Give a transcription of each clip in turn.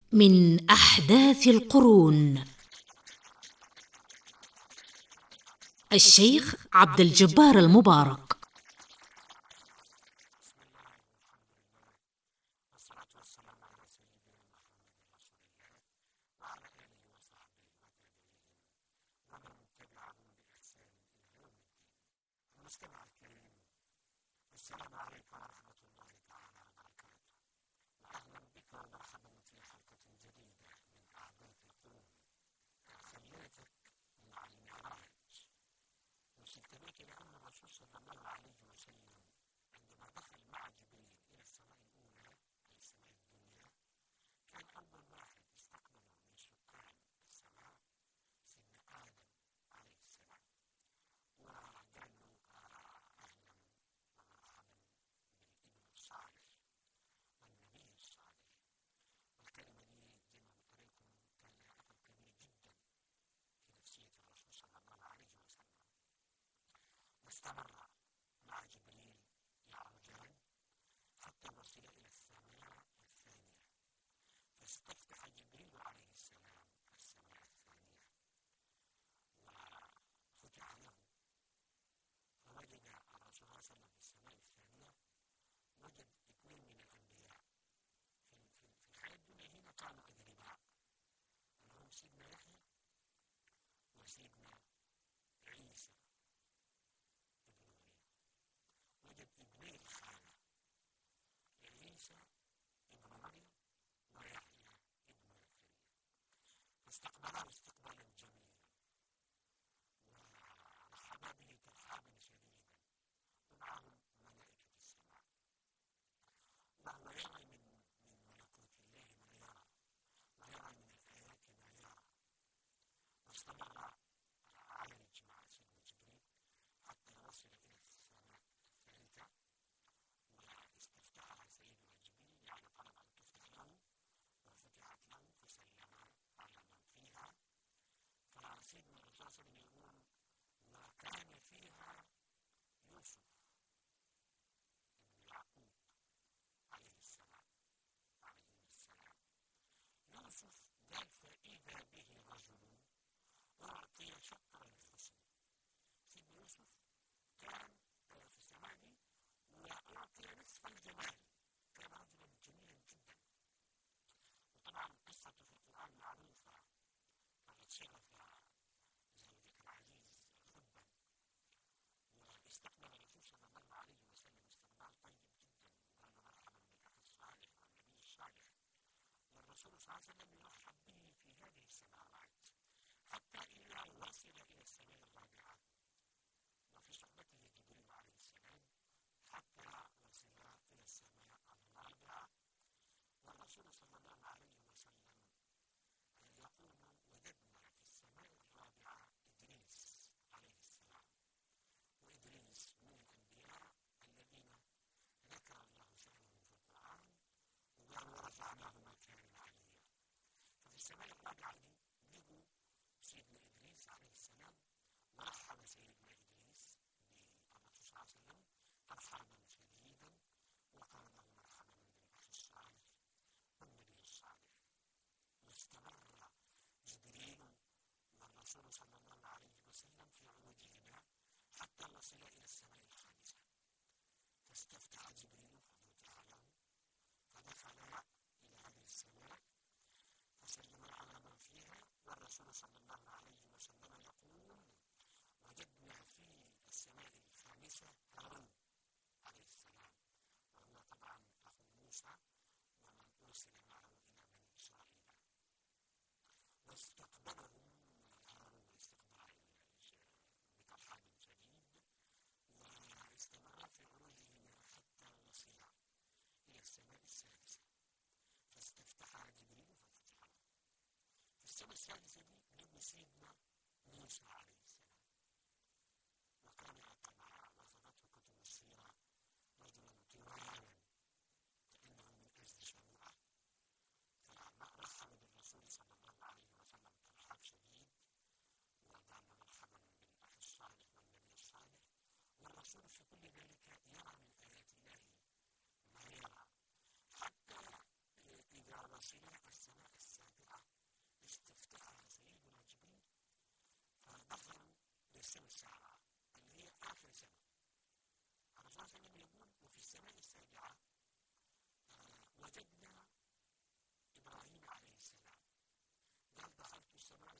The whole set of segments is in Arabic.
من أحداث القرون. الشيخ عبد الجبار المبارك. المستمع الكريم، السلام عليكم ورحمة الله تعالى وبركاته، وأهلا بك ومرحبا في حلقة جديدة من أحداث القرون. خليتك مع المعراج، وصلت بك لأن الرسول صلى الله عليه وسلم عندما دخل مع جبريل إلى السماء الأولى أي السماء الدنيا، كان أول واحد استقبله من سكان السماء سيدنا آدم عليه السلام، وقال له أهلا ومرحبا بالابن الصالح والنبي الصالح. والكلمة دي زي ما قلت لكم كان لها أثر كبير جدا في نفسية الرسول صلى الله عليه وسلم. واستمر مع جبريل يعرجان حتى وصل إلى السماء الثانية، فاستفتح جبريل عليه السلام السماء الثانية وفتح له، فوجد الرسول صلى الله عليه وسلم في السماء الثانية وجد اثنين من الأنبياء. في الحياة الدنيا هنا كانوا أقرباء، اللي هم سيدنا يحيى وسيدنا عيسى ابن مريم. وجد ابني الخالة عيسى ابن مريم ويحيى ابن زكريا، فاستقبلاه استقبالا جميلا ورحبا به ترحابا شديدا، ومعهم ملائكة السماء، وهو يرى من ملكوت الله ما يرى، ويرى من الآيات ما يرى. واستمر العارج مع سيدنا جبريل حتى وصل إلى السماء الثالثة، واستفتحها سيدنا جبريل، يعني طلب أن تفتح له وفتحت له فسلم على من فيها. فسيدنا الرسول صلى الله عليه وسلم يقول: وكان فيها يوسف ابن يعقوب عليه السلام عليهم السلام. يوسف قال: فإذا به رجل أعطي شطر الحسن. سيدنا يوسف كان في السماء دي وأعطي نصف الجمال، كان رجلا جميلا جدا. وطبعا قصته في القرآن معروفة، فقد شغف زوجة العزيز حبا، واستقبل الرسول صلى الله عليه وسلم استقبال طيب جدا، وقال له مرحبا بالأخ الصالح والنبي الصالح. والرسول صلى الله عليه وسلم يرحب به في هذه السماوات حتى إذا وصل إلى السماء الرابعة، وفي صحبته جبريل عليه السلام حتى وصل إلى السماء الرابعة. والرسول صلى الله عليه وسلم يقول: وجدنا في السماء الرابعة إدريس عليه السلام، وإدريس من الأنبياء الذين ذكر الله شأنهم في القرآن وقال: ورفعناه مكانا عليا. ففي السماء الرابعة دي لقوا سيدنا إدريس عليه السلام، ورحب سيدنا إدريس بالرسول صلى الله عليه وسلم ترحابا شديدا، وقال له مرحبا بالأخ الصالح والنبي الصالح. واستمر جبريل والرسول صلى الله عليه وسلم في عروجهما حتى وصل إلى السماء الخامسة، فاستفتح جبريل ففتح له، فدخل إلى هذه السماء فسلم على من فيها. والرسول صلى الله عليه وسلم يقول: وجدنا في السماء الخامسة هارون عليه السلام، وهو طبعا أخو موسى ومن أرسل معه إلى بني إسرائيل. واستقبلهم هارون استقبال بترحاب شديد، واستمر في عروجهما حتى وصل إلى السماء السادسة، فاستفتح جبريل ففتح له. في السماء السادسة دي لقوا سيدنا موسى عليه السلام، وكان كما وصفته كتب السيرة رجلا طوالا كأنه من أجل شموعة، فرحب بالرسول صلى الله عليه وسلم ترحاب شديد، وقال له مرحبا بالأخ الصالح والنبي الصالح. والرسول في كل ذلك يرى من آيات الله ما يرى، حتى إذا وصل السماء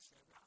السابعة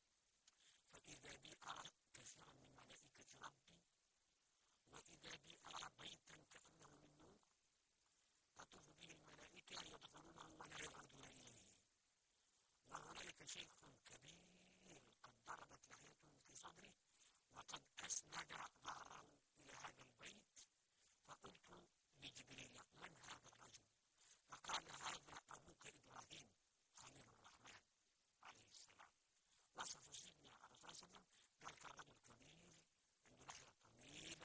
فإذا بي أرى كثيرا من ملائكة ربي وإذا بي أرى بيتا كأنه من نور تطوف به الملائكة يدخلونه ولا يعودون إليه وهنالك شيخ كبير قد ضربت لحيته في صدره وقد أسند ظهره إلى هذا البيت فقلت لجبريل من هذا الرجل؟ فقال هذا أبوك إبراهيم خليل الرحمن عليه السلام. وصف سيدنا الرسول صلى الله عليه وسلم قال كان رجل كبير عنده لحية طويلة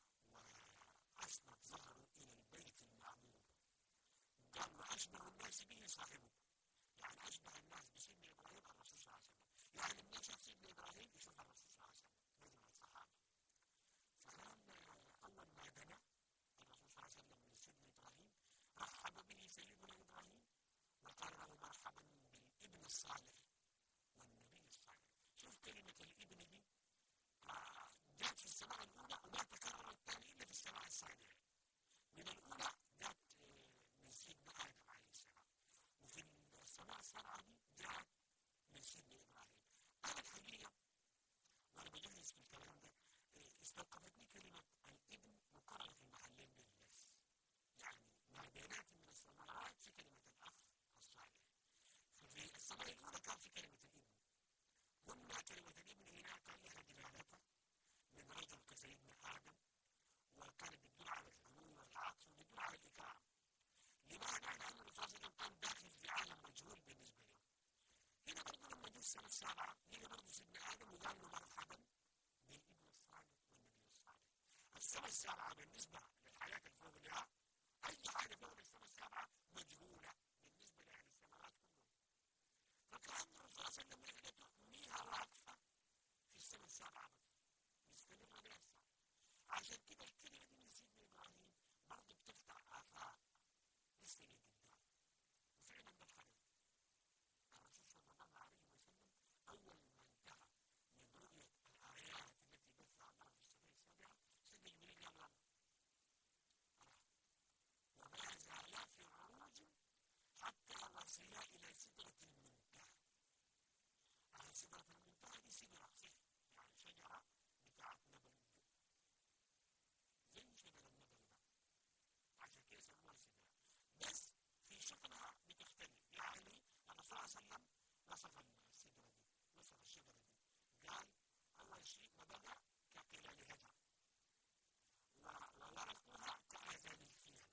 وأسند ظهره إلى البيت المعمور. قال وأشبه الناس به صاحبه، يعني أشبه الناس بسيدنا إبراهيم الرسول صلى الله عليه وسلم، يعني لما شاف سيدنا إبراهيم يشوف الرسول صلى الله عليه وسلم مجمع الصحابة. فكان أول ما دنا الرسول صلى الله عليه وسلم من سيدنا إبراهيم رحب به سيدنا إبراهيم وقال له مرحبا بالابن الصالح والنبي الصالح. شوف كلمة الابن دي جاءت في السماء الأولى وما تكررت الثاني إلا في السماء السابعة. من الأولى جاءت من سيدنا آدم عليه السلام، وفي السماء السابعة دي جاءت من سيدنا إبراهيم. أنا الحقيقة وأنا بجهز في الكلام ده استوقفتني كلمة الابن مقررة في محلين من الناس، يعني ما بينات من السماوات في كلمة الأخ الصالح. ففي السماء الأولى كان في كلمة الابن، قلنا كلمة الابن هنا كان لها دلالته من رجل كسيدنا آدم وكانت بتدل على الحلول والعطف وبتدل على الإكرام. لماذا؟ لأن الرسول صلى الله عليه وسلم كان داخل في عالم مجهول بالنسبة له. هنا برضه لما جه السنة السابعة لقى برضه سيدنا آدم وقال له مرحبا بالابن الصالح والنبي الصالح. السنة السابعة بالنسبة للحياة الفوق لها أي حاجة فوق السنة السابعة مجهولة بالنسبة لأهل السماوات كلهم. فكان الرسول صلى الله عليه وسلم رحلته 100 واقفة في السنة السابعة بس مستمرة بنفسها. عشان كده الكلمة دي من سيدنا إبراهيم برضه بتفتح آفاق لسه لقدام. وفعلا ده الحدث. الرسول صلى الله عليه وسلم أول ما انتهى من رؤية الآيات التي بثها الله في السماء السابعة سيدنا جبريل قال له وما زالا في عروج حتى وصلا إلى سدرة المنتهى. سدرة المنتهى دي سدرة صح، يعني شجرة بتاعت نبل زي شجرة النبل ده، عشان كده سموها سدرة. بس في شكلها بتختلف. يعني الرسول صلى الله عليه وسلم وصف السدرة دي، وصف الشجرة دي، قال أول شيء نبذها كقلال هجر وورقها كآذان الفيل.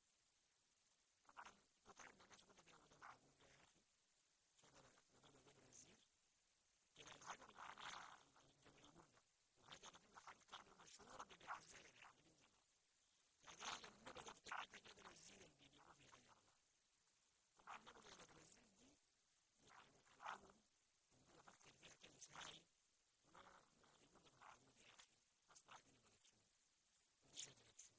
طبعا قطع من الناس يقول لك يا ده معقول يا أخي شجرة نبذها جبل الزير. قلال الهجر معناها الجبل المنة، وهجر دي محل كانوا مشهورة ببيع الزير يعني من زمان. فقال النبذة بتاعتها جبل الزير اللي بيبيعوه في غيرها. طبعا نبذة جبل الزير دي يعني العون اللي بفكر فيها كنسائي ما يقول لك معقول يا أخي أصلا دي نبذة شوف ودي شجرة شوف.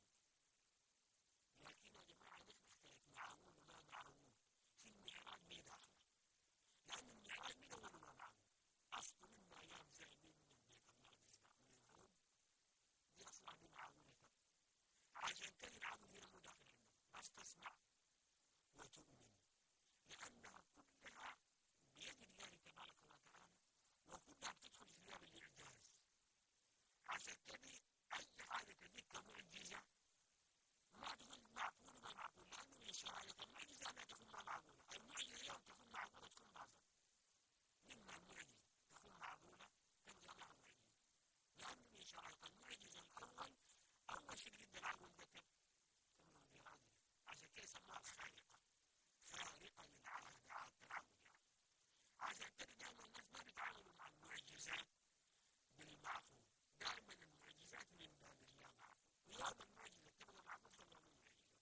لكن يا جماعة نحن حكاية معقول وما معقول في المعراج ما داخلة، لأن المعراج من أول ما معقول أصل من أيام زائدين من البيت المقدس من الروم دي أصلا دي معقولة. عشان كده العقل هنا مداخل عندنا بس تسمع وتؤمن، لأنها كلها بيد الله تبارك وتعالى وكلها بتدخل في باب الإعجاز. عشان كده أي حاجة تجيك كمعجزة ما تقول معقول وما معقول، لأنه من شرائط المعجزة لا تكون معقولة. المعجزة يوم تكون معقولة تكون باطلة. مما المعجزة تكون معقولة تلقى لها معجزة، لأنه من شرائط المعجزة الأول أول شيء جدا العقول ذكر تمنع بهذه. عشان كده سموها الخارقة، خارقة للعادة، عادة العقل يعني. عشان كده دائما الناس ما بيتعاملوا مع المعجزات بالمعقول، دائما المعجزات من باب الله معقول، ويوم المعجزة تبقى معقول تبقى من المعجزة.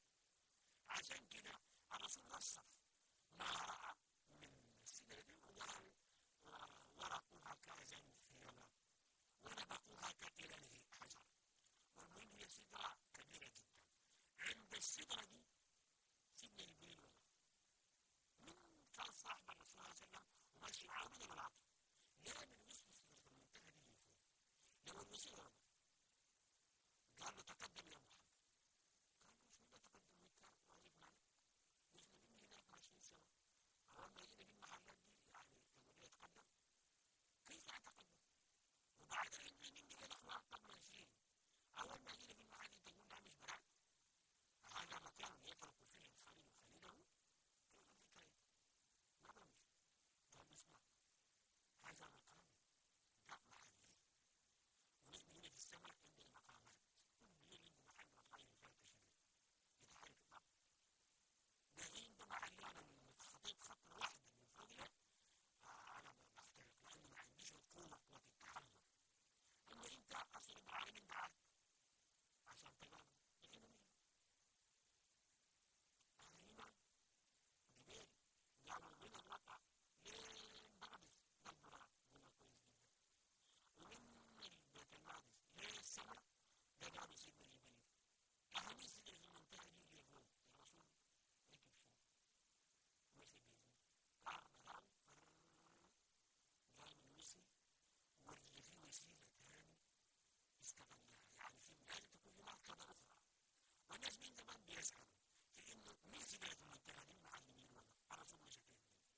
عشان كده الرسول وصف ما رأى من السدرة وقال ورقها كأذان الفيلة ونبقها كقلال حجر. والمهم هي سدرة كبيرة جدا. عند السدرة دي سيدنا جبريل ولا من كان صاحب الرسول صلى الله عليه وسلم وماشي معاه من العطف ليه من وصل سدرة المنتهى دي لفوق. لما الوصول ولا قال له تقدم يا محمد. قال له شو ده تقدم وانت واقف معي؟ مش من هناك أول ما جينا في المحاكم تقول ده مش بلد، هذا مكان يترك فيه الخليل خليله، كل الحكاية ما بمشي. طب اسمع، هذا مقام لا محلي، ونحن هنا في السماء عندنا مقامات، كل بلد عنده محل مطلعين يفتش يتحرك الضغط. ناهين ده محلنا من خطيط خطوة واحدة من فوقنا، أنا بختلف لأني ما عنديش القوة قوة التحلل. أما أنت أصل المعلمين دعاك عشان تجارب، لكن هنا جبال يعمل بين الرقع لين بغدس للبراق قلنا كويس جدا، ومن بيت المقدس للسماء ده قالوا سيدنا جبريل. أهم سيدة في المنطقة دي اللي فوق الرسول ركب فوق مشي بيزيد قعد مدار جاي من مصر، واللي فيه وسيلة تاني استغلها، يعني في لازم تكون في مركبة أخرى. والناس من زمان بيسألوا في إنه مين سيدة في المنطقة دي المعلمين ولا الرسول مشى فين؟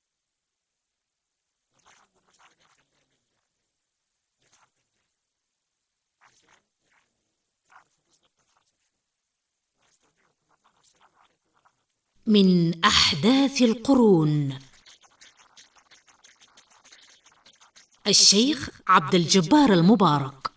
والله هقول مش على ده خليها للحلقة الجاية عشان يعني تعرفوا بالظبط الحاصل شو. وأستودعكم الله والسلام عليكم ورحمة الله. من أحداث القرون. الشيخ عبد الجبار المبارك.